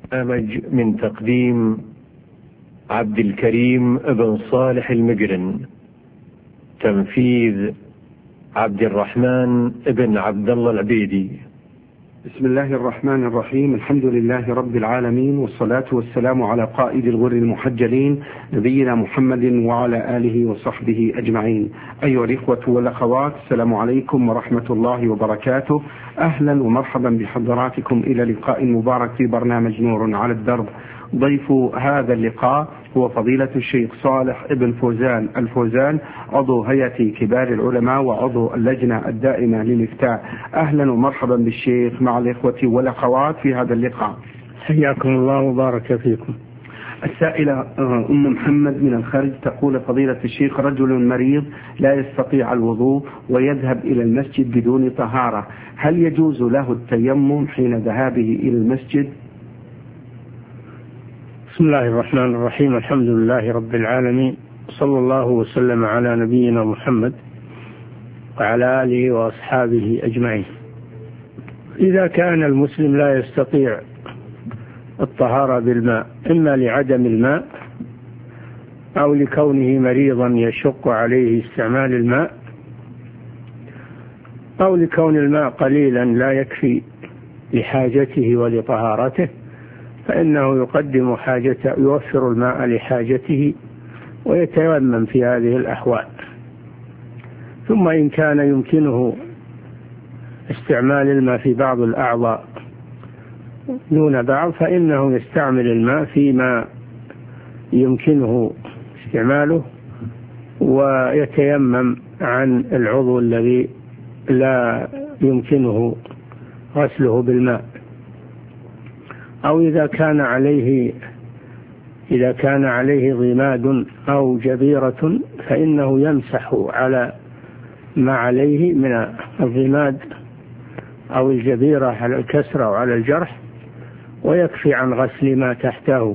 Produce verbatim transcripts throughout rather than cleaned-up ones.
برنامج من تقديم عبد الكريم بن صالح المقرن، تنفيذ عبد الرحمن بن عبد الله العبيدي. بسم الله الرحمن الرحيم. الحمد لله رب العالمين، والصلاة والسلام على قائد الغر المحجلين نبينا محمد وعلى آله وصحبه أجمعين. أيها الإخوة والأخوات، السلام عليكم ورحمة الله وبركاته. أهلا ومرحبا بحضراتكم إلى لقاء مبارك في برنامج نور على الدرب. ضيف هذا اللقاء هو فضيلة الشيخ صالح ابن فوزان الفوزان، عضو هيئة كبار العلماء وعضو اللجنة الدائمة للإفتاء. أهلا ومرحبا بالشيخ مع الإخوة والأخوات في هذا اللقاء. حياكم الله وبارك فيكم. السائلة أم محمد من الخارج تقول: فضيلة الشيخ، رجل مريض لا يستطيع الوضوء ويذهب إلى المسجد بدون طهارة، هل يجوز له التيمم حين ذهابه إلى المسجد؟ بسم الله الرحمن الرحيم. الحمد لله رب العالمين، صلى الله وسلم على نبينا محمد وعلى آله وأصحابه أجمعين. إذا كان المسلم لا يستطيع الطهارة بالماء، إما لعدم الماء أو لكونه مريضا يشق عليه استعمال الماء، أو لكون الماء قليلا لا يكفي لحاجته ولطهارته، فإنه يقدم حاجته، يوفر الماء لحاجته ويتيمم في هذه الأحوال. ثم إن كان يمكنه استعمال الماء في بعض الأعضاء دون بعض، فإنه يستعمل الماء فيما يمكنه استعماله ويتيمم عن العضو الذي لا يمكنه غسله بالماء. أو إذا كان عليه إذا كان عليه ضماد أو جبيرة، فإنه يمسح على ما عليه من الضماد أو الجبيرة على الكسر أو على الجرح، ويكفي عن غسل ما تحته.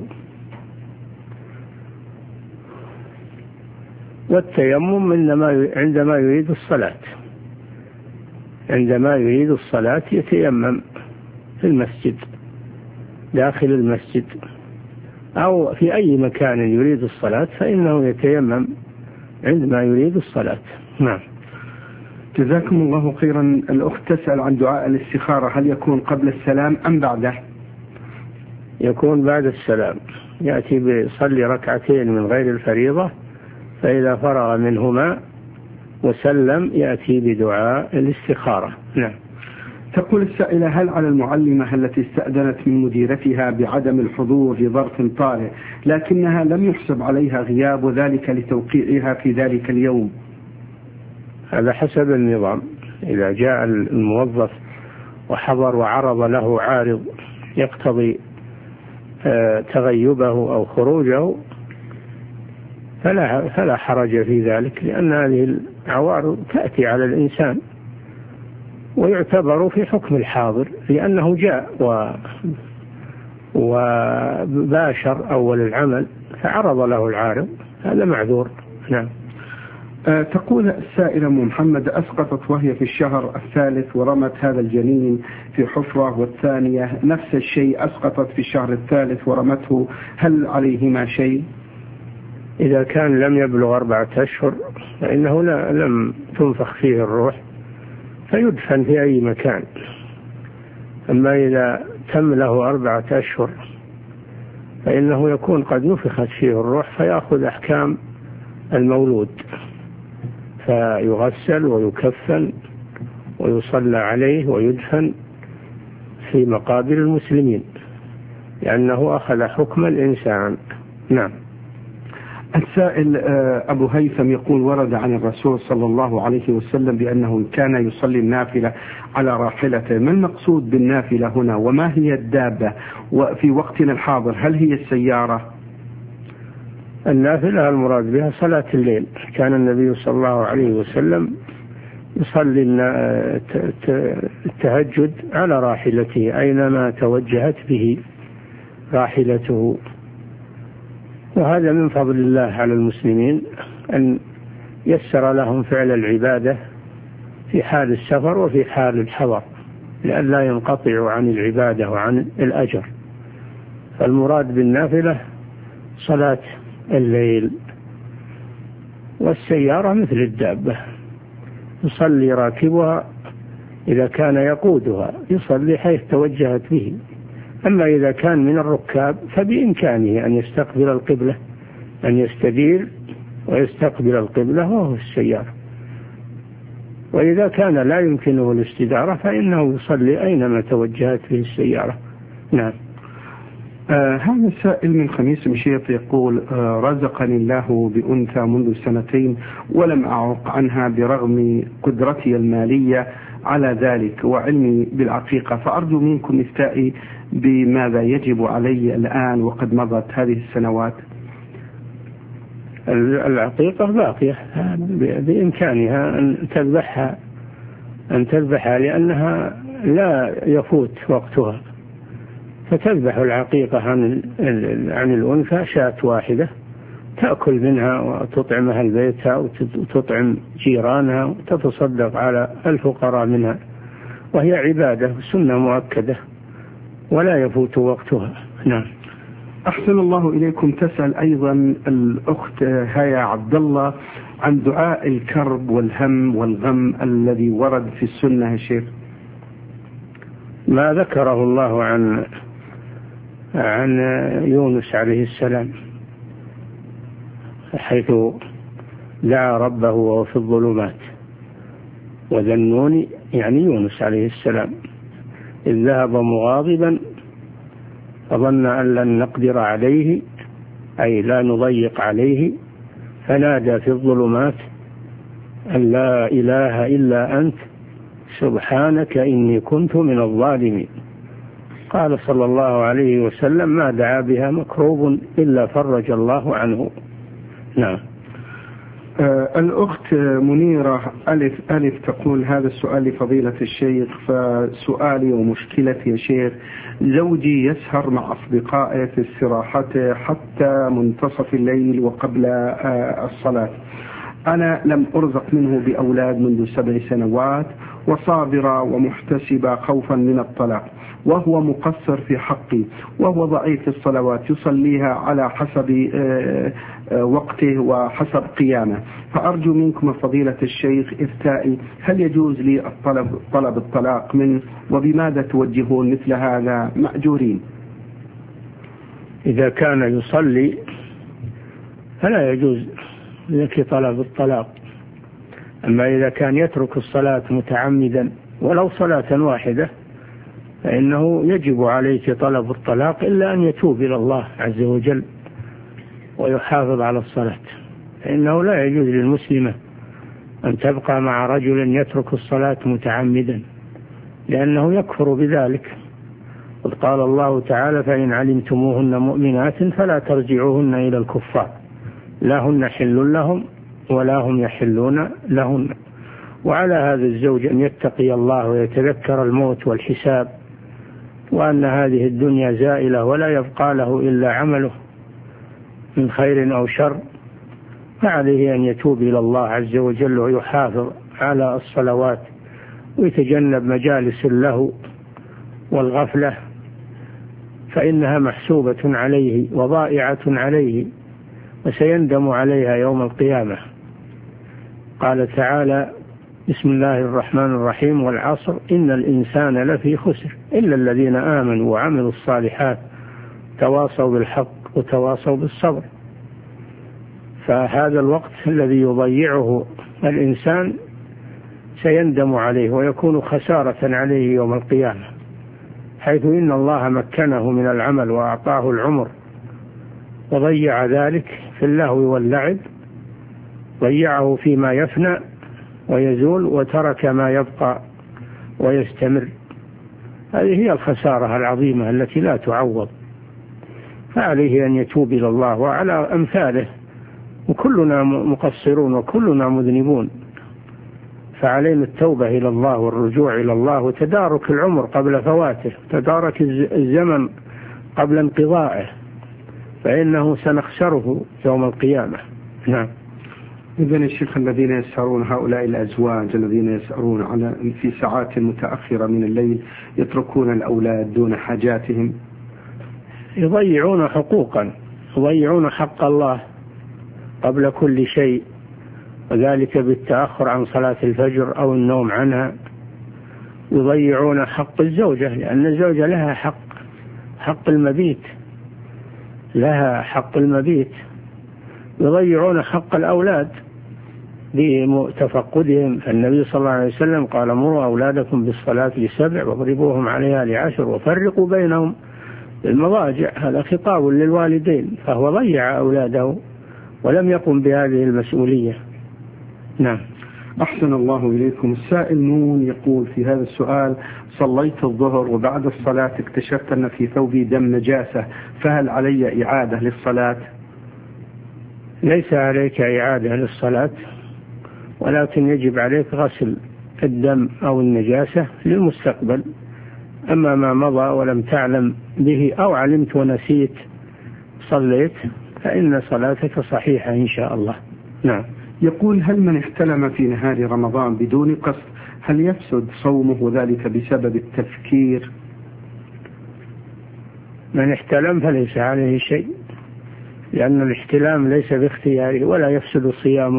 والتيمم إنما عندما يريد الصلاة عندما يريد الصلاة يتيمم في المسجد، داخل المسجد، أو في أي مكان يريد الصلاة فإنه يتيمم عندما يريد الصلاة. نعم. جزاكم الله خيرا. الأخت تسأل عن دعاء الاستخارة، هل يكون قبل السلام أم بعده؟ يكون بعد السلام، يأتي بيصلي ركعتين من غير الفريضة، فإذا فرغ منهما وسلم يأتي بدعاء الاستخارة. نعم. تقول السائلة: هل على المعلمة التي استأذنت من مديرتها بعدم الحضور لظرف طارئ لكنها لم يحسب عليها غياب وذلك لتوقيعها في ذلك اليوم؟ هذا حسب النظام. إذا جاء الموظف وحضر وعرض له عارض يقتضي تغيبه أو خروجه فلا, فلا حرج في ذلك، لأن هذه العوارض تأتي على الإنسان ويعتبر في حكم الحاضر، لأنه جاء و وباشر أول العمل فعرض له العارض، هذا معذور. نعم. أه تقول السائلة أم محمد: أسقطت وهي في الشهر الثالث ورمت هذا الجنين في حفرة، والثانية نفس الشيء أسقطت في الشهر الثالث ورمته، هل عليهما شيء؟ إذا كان لم يبلغ أربعة أشهر فإنه لا لم تنفخ فيه الروح فيدفن في أي مكان. أما إذا تم له أربعة أشهر فإنه يكون قد نفخت فيه الروح فيأخذ أحكام المولود، فيغسل ويكفن ويصلى عليه ويدفن في مقابر المسلمين، لأنه أخذ حكم الإنسان. نعم. السائل أبو هيثم يقول: ورد عن الرسول صلى الله عليه وسلم بأنه كان يصلي النافلة على راحلته، ما المقصود بالنافلة هنا وما هي الدابة؟ وفي وقتنا الحاضر هل هي السيارة؟ النافلة المراد بها صلاة الليل. كان النبي صلى الله عليه وسلم يصلي التهجد على راحلته أينما توجهت به راحلته، وهذا من فضل الله على المسلمين أن يسر لهم فعل العبادة في حال السفر وفي حال الحضر، لئلا ينقطعوا عن العبادة وعن الأجر. فالمراد بالنافلة صلاة الليل. والسيارة مثل الدابة يصلي راكبها إذا كان يقودها، يصلي حيث توجهت به. أما إذا كان من الركاب فبإمكانه أن يستقبل القبلة، أن يستدير ويستقبل القبلة وهو السيارة. وإذا كان لا يمكنه الاستدارة فإنه يصلي أينما توجهت به السيارة. نعم. آه هذا سائل من خميس مشيط يقول: آه رزقني الله بأنثى منذ سنتين ولم أعق عنها برغم قدرتي المالية على ذلك وعلمي بالعقيقة، فأرجو منكم إفتائي بماذا يجب علي الآن وقد مضت هذه السنوات. العقيقة باقية، بإمكانها أن تذبحها أن تذبحها لأنها لا يفوت وقتها، فتذبح العقيقة عن عن الأنثى شاة واحدة تأكل منها وتطعمها البيتها وتطعم جيرانها وتتصدق على الفقراء منها، وهي عبادة سنة مؤكدة ولا يفوت وقتها. نعم. أحسن الله إليكم. تسأل أيضا الأخت هيا عبد الله عن دعاء الكرب والهم والغم الذي ورد في السنة يا شيخ. ما ذكره الله عن عن يونس عليه السلام حيث دعا ربه وهو في الظلمات، وذا النون يعني يونس عليه السلام إذ ذهب مغاضبا فظن أن لن نقدر عليه أي لا نضيق عليه، فنادى في الظلمات أن لا إله إلا أنت سبحانك إني كنت من الظالمين. قال صلى الله عليه وسلم: ما دعا بها مكروب إلا فرج الله عنه. نعم. آه الأخت منيرة ألف ألف تقول: هذا السؤال لفضيلة الشيخ، فسؤالي ومشكلتي يا شيخ: زوجي يسهر مع أصدقائه في استراحته حتى منتصف الليل وقبل آه الصلاة. أنا لم أرزق منه بأولاد منذ سبع سنوات وصابرة ومحتسبة خوفا من الطلاق، وهو مقصر في حقي وهو ضعيف الصلوات يصليها على حسب وقته وحسب قيامه، فأرجو منكم فضيلة الشيخ إفتائي هل يجوز لي الطلب طلب الطلاق منه، وبماذا توجهون مثل هذا مأجورين؟ إذا كان يصلي فلا يجوز لك طلب الطلاق، أما إذا كان يترك الصلاة متعمدا ولو صلاة واحدة فإنه يجب عليك طلب الطلاق إلا أن يتوب إلى الله عز وجل ويحافظ على الصلاة، فإنه لا يجوز للمسلمة أن تبقى مع رجل يترك الصلاة متعمدا لأنه يكفر بذلك. قد قال الله تعالى: فإن علمتموهن مؤمنات فلا ترجعوهن إلى الكفار لا هن حل لهم ولا هم يحلون لهن. وعلى هذا الزوج أن يتقي الله ويتذكر الموت والحساب، وأن هذه الدنيا زائلة ولا يبقى له إلا عمله من خير أو شر، فعليه أن يتوب إلى الله عز وجل ويحافظ على الصلوات ويتجنب مجالس اللهو والغفلة، فإنها محسوبة عليه وضائعة عليه وسيندم عليها يوم القيامة. قال تعالى: بسم الله الرحمن الرحيم: والعصر إن الإنسان لفي خسر إلا الذين آمنوا وعملوا الصالحات تواصوا بالحق وتواصوا بالصبر. فهذا الوقت الذي يضيعه الإنسان سيندم عليه ويكون خسارة عليه يوم القيامة، حيث إن الله مكنه من العمل وأعطاه العمر وضيع ذلك في اللهو واللعب، ضيعه فيما يفنى ويزول وترك ما يبقى ويستمر. هذه هي الخسارة العظيمة التي لا تعوض، فعليه أن يتوب إلى الله وعلى أمثاله، وكلنا مقصرون وكلنا مذنبون، فعلينا التوبة إلى الله والرجوع إلى الله وتدارك العمر قبل فواته، تدارك الزمن قبل انقضائه، فإنه سنخسره يوم القيامة. نعم. إذن الشيخ الذين يسهرون، هؤلاء الأزواج الذين يسهرون على في ساعات متأخرة من الليل يتركون الأولاد دون حاجاتهم، يضيعون حقوقا، يضيعون حق الله قبل كل شيء، وذلك بالتأخر عن صلاة الفجر أو النوم عنها. يضيعون حق الزوجة، لأن الزوجة لها حق، حق المبيت، لها حق المبيت. يضيعون حق الأولاد بتفقدهم، فالنبي صلى الله عليه وسلم قال: مروا أولادكم بالصلاة لسبع واضربوهم عليها لعشر وفرقوا بينهم بالمضاجع. هذا خطاب للوالدين، فهو ضيع أولاده ولم يقم بهذه المسؤولية. نعم. أحسن الله إليكم. السائل نون يقول في هذا السؤال: صليت الظهر وبعد الصلاة اكتشفت أن في ثوبي دم نجاسة، فهل علي إعادة للصلاة؟ ليس عليك إعادة للصلاة، ولكن يجب عليك غسل الدم أو النجاسة للمستقبل. أما ما مضى ولم تعلم به أو علمت ونسيت صليت فإن صلاتك صحيحة إن شاء الله. نعم. يقول: هل من احتلم في نهار رمضان بدون قصد هل يفسد صومه وذلك بسبب التفكير؟ من احتلم فليس عليه شيء، لأن الاحتلام ليس باختياره ولا يفسد صيامه،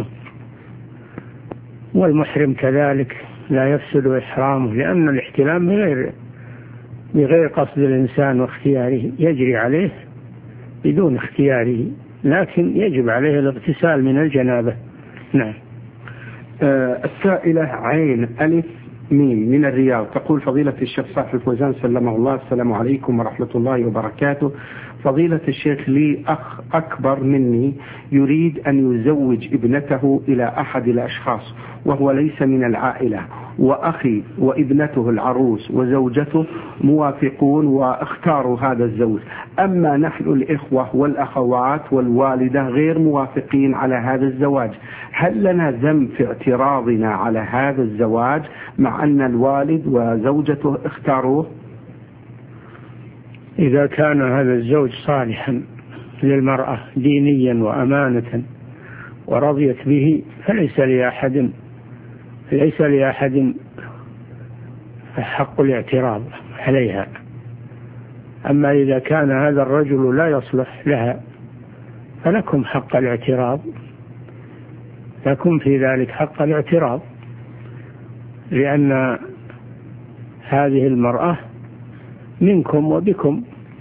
والمحرم كذلك لا يفسد إحرامه، لأن الاحتلام بغير بغير قصد الإنسان واختياره، يجري عليه بدون اختياره، لكن يجب عليه الاغتسال من الجنابة. نعم. آه السائلة عين ألف ميم من الرياض تقول: فضيلة الشيخ صاحب الفوزان سلمه الله، السلام عليكم ورحمة الله وبركاته. فضيلة الشيخ، لي أخ أكبر مني يريد أن يزوج ابنته إلى أحد الأشخاص وهو ليس من العائلة، وأخي وابنته العروس وزوجته موافقون واختاروا هذا الزوج، أما نحن الإخوة والأخوات والوالدة غير موافقين على هذا الزواج. هل لنا ذنب في اعتراضنا على هذا الزواج مع أن الوالد وزوجته اختاروه؟ إذا كان هذا الزوج صالحا للمرأة دينيا وأمانة ورضيت به فليس لأحد ليس لأحد حق الاعتراض عليها. أما إذا كان هذا الرجل لا يصلح لها فلكم حق الاعتراض، لكم في ذلك حق الاعتراض، لأن هذه المرأة منكم وبكم،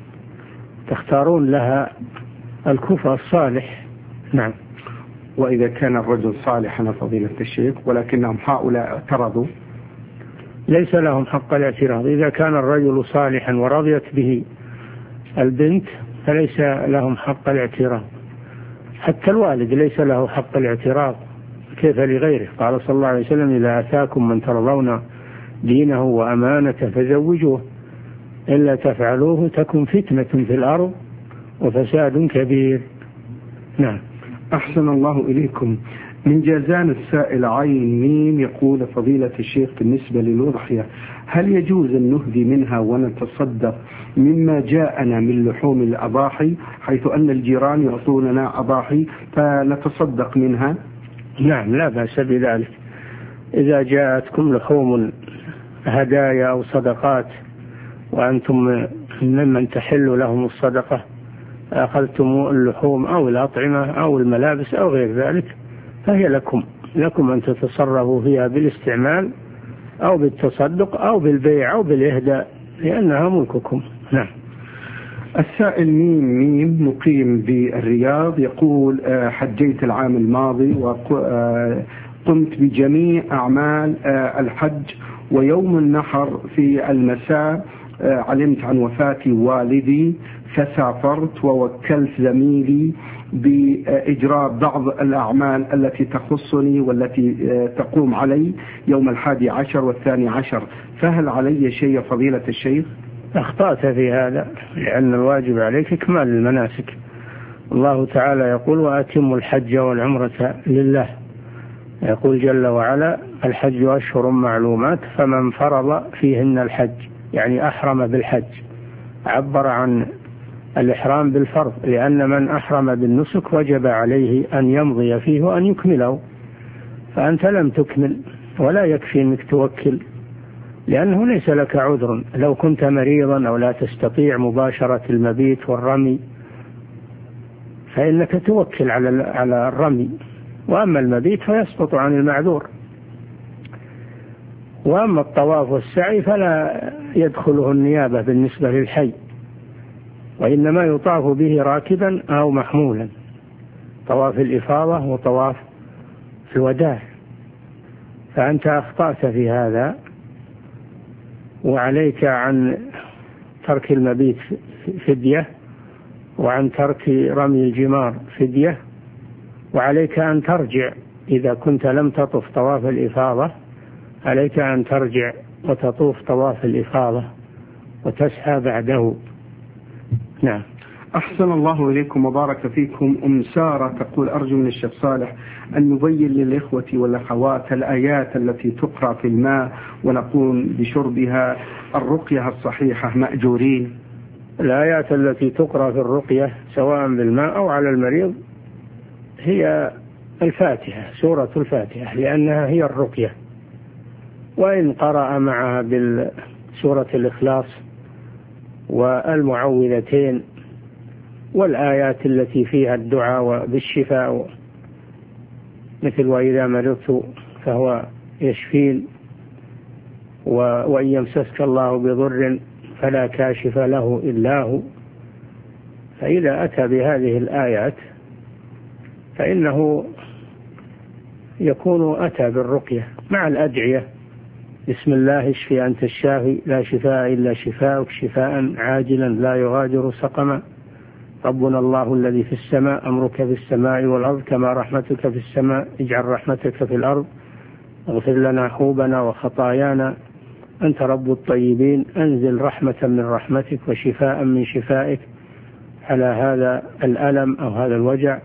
تختارون لها الكفء الصالح. نعم. وإذا كان الرجل صالحا فضيلة الشيخ ولكنهم هؤلاء اعترضوا؟ ليس لهم حق الاعتراض. إذا كان الرجل صالحا ورضيت به البنت فليس لهم حق الاعتراض، حتى الوالد ليس له حق الاعتراض، كيف لغيره؟ قال صلى الله عليه وسلم: إذا أتاكم من ترضون دينه وأمانته فزوجوه، إلا تفعلوه تكن فتنة في الأرض وفساد كبير. نعم. أحسن الله إليكم. من جازان السائل عين ميم يقول: فضيلة الشيخ، بالنسبة للأضحية هل يجوز أن نهدي منها ونتصدق مما جاءنا من لحوم الأضاحي، حيث أن الجيران يعطوننا أضاحي فنتصدق منها؟ نعم، لا بأس بذلك. إذا جاءتكم لحوم هدايا أو صدقات وأنتم ممن تحل لهم الصدقة، أخذتم اللحوم أو الأطعمة أو الملابس أو غير ذلك، فهي لكم لكم أن تتصرفوا فيها بالاستعمال أو بالتصدق أو بالبيع أو بالإهداء، لأنها ملككم. نعم. السائل ميم ميم مقيم بالرياض يقول: حجيت العام الماضي وقمت بجميع أعمال الحج، ويوم النحر في المساء علمت عن وفاة والدي فسافرت ووكلت زميلي بإجراء بعض الأعمال التي تخصني والتي تقوم علي يوم الحادي عشر والثاني عشر، فهل علي شيء فضيلة الشيخ؟ أخطأت في هذا، لأن الواجب عليك إكمال المناسك. الله تعالى يقول: وأتموا الحج والعمرة لله. يقول جل وعلا: الحج أشهر معلومات فمن فرض فيهن الحج، يعني أحرم بالحج، عبر عن الإحرام بالفرض، لأن من أحرم بالنسك وجب عليه أن يمضي فيه وأن يكمله، فأنت لم تكمل، ولا يكفي أنك توكل لأنه ليس لك عذر. لو كنت مريضا أو لا تستطيع مباشرة المبيت والرمي فإنك توكل على على الرمي، وأما المبيت فيسقط عن المعذور. وأما الطواف والسعي فلا يدخله النيابة بالنسبة للحي، وإنما يطاف به راكبا أو محمولا، طواف الإفاضة وطواف الوداع. فأنت أخطأت في هذا، وعليك عن ترك المبيت فدية، وعن ترك رمي الجمار فدية، وعليك أن ترجع إذا كنت لم تطف طواف الإفاضة، عليك أن ترجع وتطوف طواف الإفاضة وتسعى بعده. نعم. أحسن الله إليكم وبارك فيكم. أم سارة تقول: أرجو من الشيخ صالح أن يبين للإخوة والأخوات الآيات التي تقرأ في الماء ونقوم بشربها الرقية الصحيحة مأجورين. الآيات التي تقرأ في الرقية سواء بالماء أو على المريض هي الفاتحة، سورة الفاتحة، لأنها هي الرقية. وإن قرأ معها بالسورة الإخلاص والمعوذتين والآيات التي فيها الدعاء بالشفاء، مثل وإذا مرضت فهو يشفين، وإن يمسسك الله بضر فلا كاشف له إلا هو. فإذا أتى بهذه الآيات فإنه يكون أتى بالرقية مع الأدعية: بسم الله اشفي أنت الشافي لا شفاء إلا شفاءك شفاء عاجلا لا يغادر سقما، ربنا الله الذي في السماء أمرك في السماء والأرض كما رحمتك في السماء اجعل رحمتك في الأرض، اغفر لنا حوبنا وخطايانا أنت رب الطيبين، أنزل رحمة من رحمتك وشفاء من شفائك على هذا الألم أو هذا الوجع،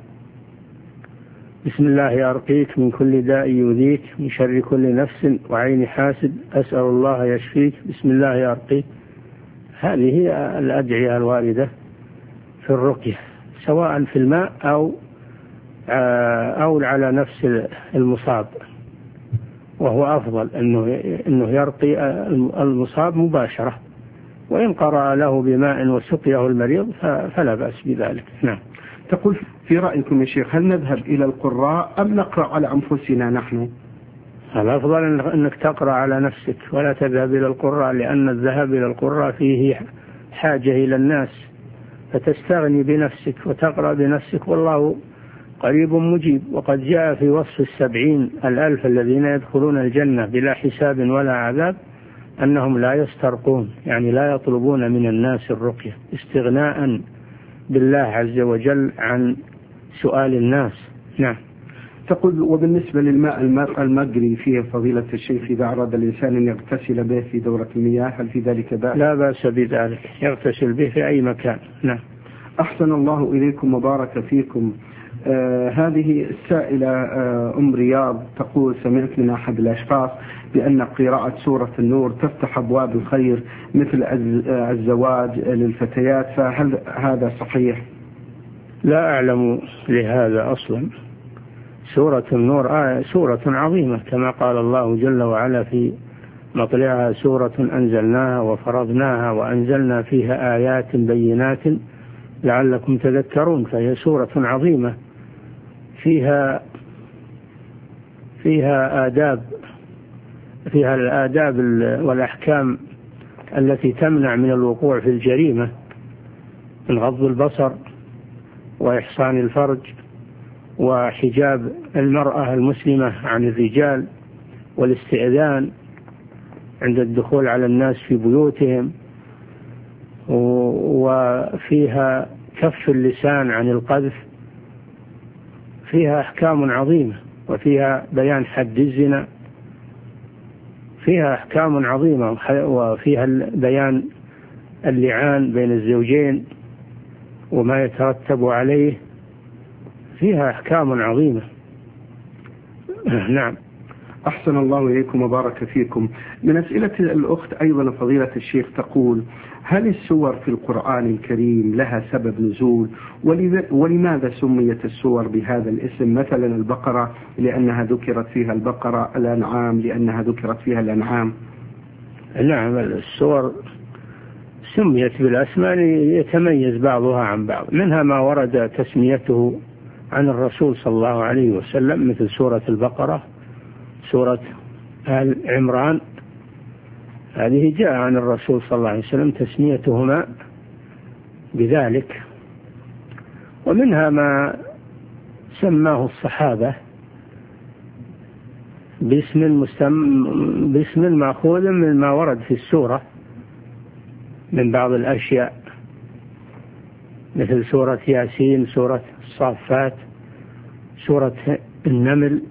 بسم الله أرقيك من كل داء يؤذيك من شر كل نفس وعين حاسد أسأل الله يشفيك، بسم الله أرقيك. هذه هي الأدعية الواردة في الرقية سواء في الماء أو أو على نفس المصاب، وهو أفضل أنه أنه يرقي المصاب مباشرة، وإن قرأ له بماء وسقيه المريض فلا بأس بذلك. نعم. تقول: في رأيكم يا شيخ هل نذهب إلى القراء أم نقرأ على أنفسنا نحن؟ الأفضل أنك تقرأ على نفسك ولا تذهب إلى القراء، لأن الذهاب إلى القراء فيه حاجة إلى الناس، فتستغني بنفسك وتقرأ بنفسك، والله قريب مجيب. وقد جاء في وصف السبعين الألف الذين يدخلون الجنة بلا حساب ولا عذاب أنهم لا يسترقون، يعني لا يطلبون من الناس الرقية، استغناء بالله عز وجل عن سؤال الناس. نعم. تقول: وبالنسبة للماء المجري فيه فضيلة الشيخ إذا أراد الإنسان أن يغتسل به في دورة المياه هل في ذلك بأس؟ لا بأس بذلك، يغتسل به في أي مكان. نعم. أحسن الله إليكم وبارك فيكم. آه هذه السائلة آه أم رياض تقول: سمعت من أحد الأشخاص بأن قراءة سورة النور تفتح أبواب الخير مثل الزواج للفتيات، فهل هذا صحيح؟ لا أعلم لهذا أصلا. سورة النور آية سورة عظيمة كما قال الله جل وعلا في مطلعها: سورة أنزلناها وفرضناها وأنزلنا فيها آيات بينات لعلكم تذكرون. فهي سورة عظيمة فيها فيها آداب فيها الآداب والأحكام التي تمنع من الوقوع في الجريمة، من غض البصر وإحصان الفرج وحجاب المرأة المسلمة عن الرجال والاستئذان عند الدخول على الناس في بيوتهم، وفيها كف اللسان عن القذف. فيها أحكام عظيمة، وفيها بيان حد الزنا، فيها أحكام عظيمة، وفيها بيان اللعان بين الزوجين وما يترتب عليه، فيها أحكام عظيمة. نعم. أحسن الله إليكم وبارك فيكم. من أسئلة الأخت أيضا فضيلة الشيخ تقول: هل السور في القرآن الكريم لها سبب نزول؟ ولماذا سميت السور بهذا الاسم؟ مثلا البقرة لأنها ذكرت فيها البقرة، الأنعام لأنها ذكرت فيها الأنعام. نعم، السور سميت بالأسماء يتميز بعضها عن بعض، منها ما ورد تسميته عن الرسول صلى الله عليه وسلم مثل سورة البقرة، سورة آل عمران، هذه جاء عن الرسول صلى الله عليه وسلم تسميتهما بذلك. ومنها ما سماه الصحابة باسم مستم... باسم مأخوذ من ما ورد في السورة من بعض الأشياء، مثل سورة ياسين، سورة الصافات، سورة النمل،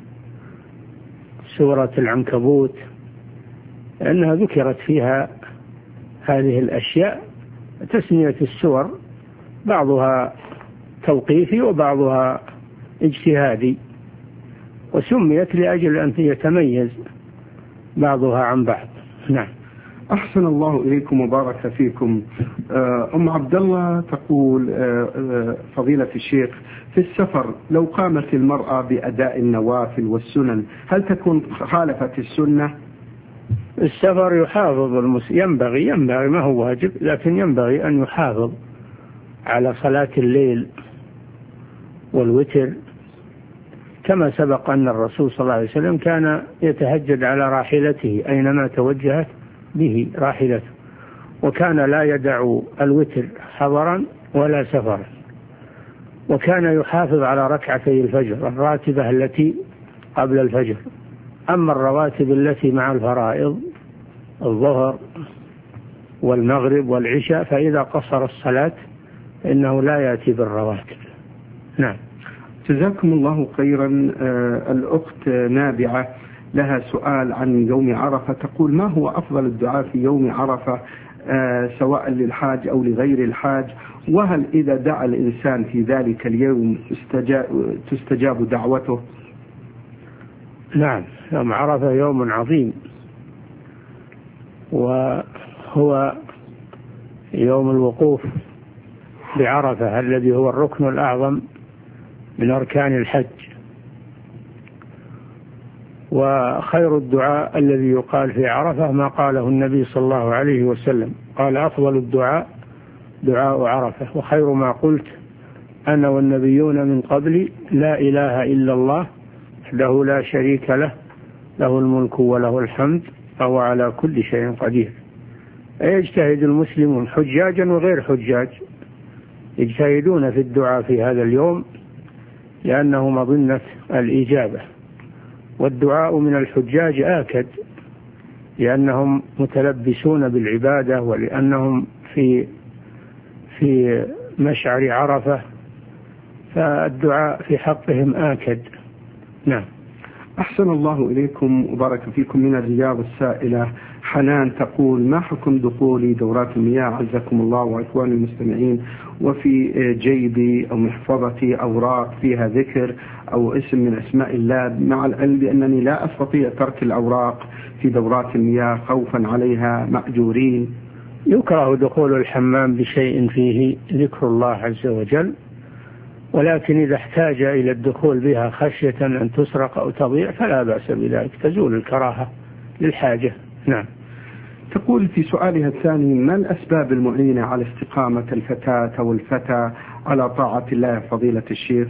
سورة العنكبوت، لأنها ذكرت فيها هذه الأشياء. تسمية السور بعضها توقيفي وبعضها اجتهادي، وسميت لأجل أن يتميز بعضها عن بعض. نعم. أحسن الله إليكم وبارك فيكم. أم عبد الله تقول فضيلة الشيخ، في السفر لو قامت المرأة بأداء النوافل والسنن هل تكون خالفت السنة؟ السفر يحافظ المس... ينبغي ينبغي ما هو واجب، لكن ينبغي أن يحافظ على صلاة الليل والوتر، كما سبق أن الرسول صلى الله عليه وسلم كان يتهجد على راحلته أينما توجهت به راحلته، وكان لا يدع الوتر حضرا ولا سفرا، وكان يحافظ على ركعتي الفجر الراتبة التي قبل الفجر. أما الرواتب التي مع الفرائض الظهر والمغرب والعشاء فإذا قصر الصلاة إنه لا يأتي بالرواتب. نعم. جزاكم الله خيرا. الأخت نابعة لها سؤال عن يوم عرفة، تقول ما هو أفضل الدعاء في يوم عرفة سواء للحاج أو لغير الحاج، وهل إذا دعا الإنسان في ذلك اليوم تستجاب دعوته؟ نعم، يوم عرفة يوم عظيم، وهو يوم الوقوف بعرفة الذي هو الركن الأعظم من أركان الحج. وخير الدعاء الذي يقال في عرفة ما قاله النبي صلى الله عليه وسلم، قال أفضل الدعاء دعاء عرفة، وخير ما قلت أنا والنبيون من قبلي لا إله إلا الله وحده لا شريك له له الملك وله الحمد وهو على كل شيء قدير. يجتهد المسلمون حجاجا وغير حجاج يجتهدون في الدعاء في هذا اليوم لأنه مظنة الإجابة، والدعاء من الحجاج آكد لأنهم متلبسون بالعبادة ولأنهم في في مشعر عرفة، فالدعاء في حقهم آكد. نعم. أحسن الله إليكم وبارك فيكم. من الرياض السائلة حنان تقول ما حكم دخول دورات المياه عزكم الله وإخواني المستمعين وفي جيبي أو محفظتي أوراق فيها ذكر أو اسم من أسماء الله، مع العلم بأنني لا أستطيع ترك الأوراق في دورات المياه خوفا عليها مأجورين؟ يكره دخول الحمام بشيء فيه ذكر الله عز وجل، ولكن إذا احتاج إلى الدخول بها خشية أن تسرق أو تضيع فلا بأس بذلك، تزول الكراهة للحاجة. نعم. تقول في سؤالها الثاني ما الأسباب المعينة على استقامة الفتاة أو الفتى على طاعة الله فضيلة الشيخ؟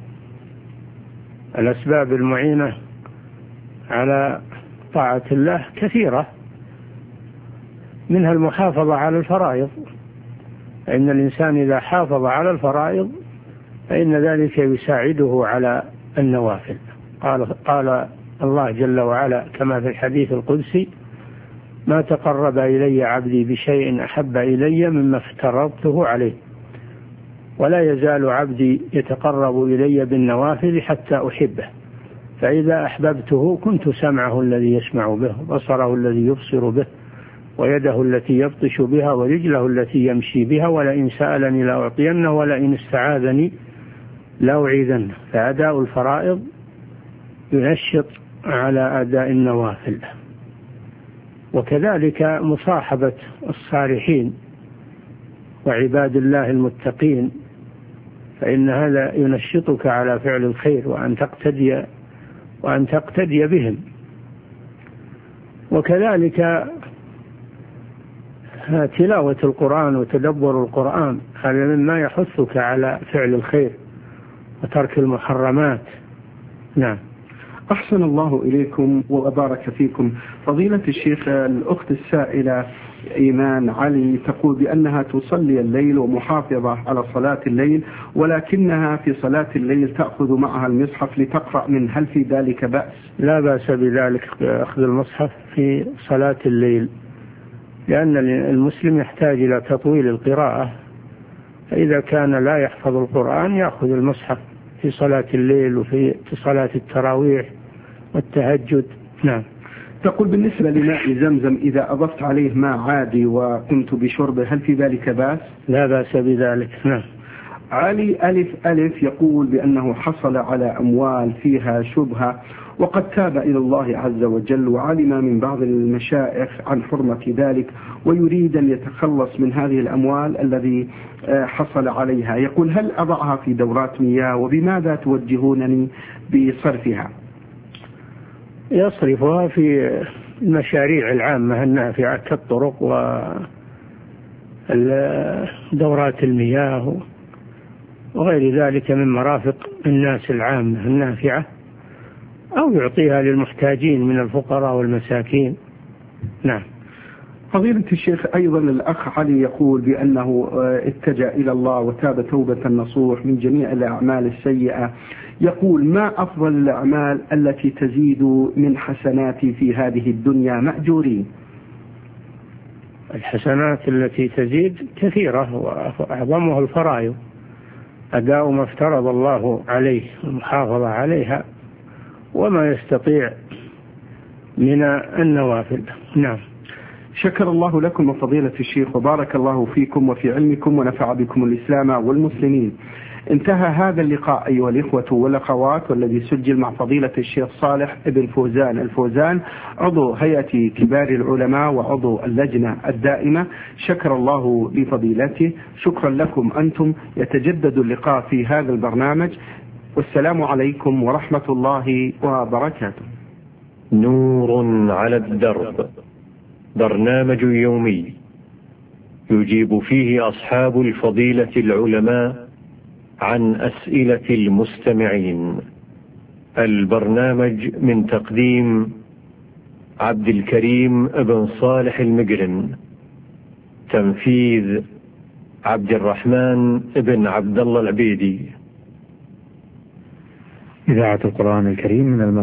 الأسباب المعينة على طاعة الله كثيرة، منها المحافظة على الفرائض، فإن الإنسان إذا حافظ على الفرائض فإن ذلك يساعده على النوافل. قال, قال الله جل وعلا كما في الحديث القدسي ما تقرب إلي عبدي بشيء أحب إلي مما افترضته عليه، ولا يزال عبدي يتقرب إلي بالنوافل حتى أحبه، فإذا أحببته كنت سمعه الذي يسمع به، بصره الذي يبصر به، ويده التي يبطش بها، ورجله التي يمشي بها، ولئن سألني لأعطينه ولئن استعاذني لأعيذنه. فأداء الفرائض ينشط على أداء النوافل، وكذلك مصاحبة الصالحين وعباد الله المتقين، فإن هذا ينشطك على فعل الخير وأن تقتدي وأن تقتدي بهم. وكذلك تلاوة القرآن وتدبر القرآن هذا مما يحثك على فعل الخير وترك المحرمات. نعم. أحسن الله إليكم وأبارك فيكم. فضيلة الشيخ، الأخت السائلة إيمان علي تقول بأنها تصلي الليل ومحافظة على صلاة الليل، ولكنها في صلاة الليل تأخذ معها المصحف لتقرأ منه، هل في ذلك بأس؟ لا بأس بذلك، أخذ المصحف في صلاة الليل، لأن المسلم يحتاج إلى تطويل القراءة، فإذا كان لا يحفظ القرآن يأخذ المصحف في صلاة الليل وفي صلاة التراويح والتهجد. نعم. تقول بالنسبة لماء زمزم إذا أضفت عليه ماء عادي وقمت بشربه هل في ذلك بأس؟ لا بأس بذلك. نعم. علي ألف ألف يقول بأنه حصل على أموال فيها شبهة وقد تاب إلى الله عز وجل، وعلم من بعض المشايخ عن حرمة ذلك ويريد أن يتخلص من هذه الأموال الذي حصل عليها. يقول هل أضعها في دورات مياه وبماذا توجهونني بصرفها؟ يصرفها في المشاريع العامة النافعة كالطرق ودورات المياه وغير ذلك من مرافق الناس العامة النافعة، أو يعطيها للمحتاجين من الفقراء والمساكين. نعم. فضيلة الشيخ، أيضا الأخ علي يقول بأنه اتجه إلى الله وتاب توبة نصوح من جميع الأعمال السيئة. يقول ما أفضل الأعمال التي تزيد من حسناتي في هذه الدنيا مأجورين؟ الحسنات التي تزيد كثيرة وأعظمها الفرائض، أداء ما افترض الله عليه والمحافظة عليها وما يستطيع من النوافل. نعم. شكر الله لكم وفضيلة الشيخ وبارك الله فيكم وفي علمكم ونفع بكم الإسلام والمسلمين. انتهى هذا اللقاء أيها الإخوة والأخوات، والذي سجل مع فضيلة الشيخ صالح ابن فوزان الفوزان عضو هيئة كبار العلماء وعضو اللجنة الدائمة. شكر الله لفضيلته. شكرا لكم أنتم. يتجدد اللقاء في هذا البرنامج، والسلام عليكم ورحمة الله وبركاته. نور على الدرب، برنامج يومي يجيب فيه أصحاب الفضيلة العلماء عن أسئلة المستمعين. البرنامج من تقديم عبد الكريم بن صالح المقرن، تنفيذ عبد الرحمن بن عبد الله العبيدي. إذاعة القرآن الكريم من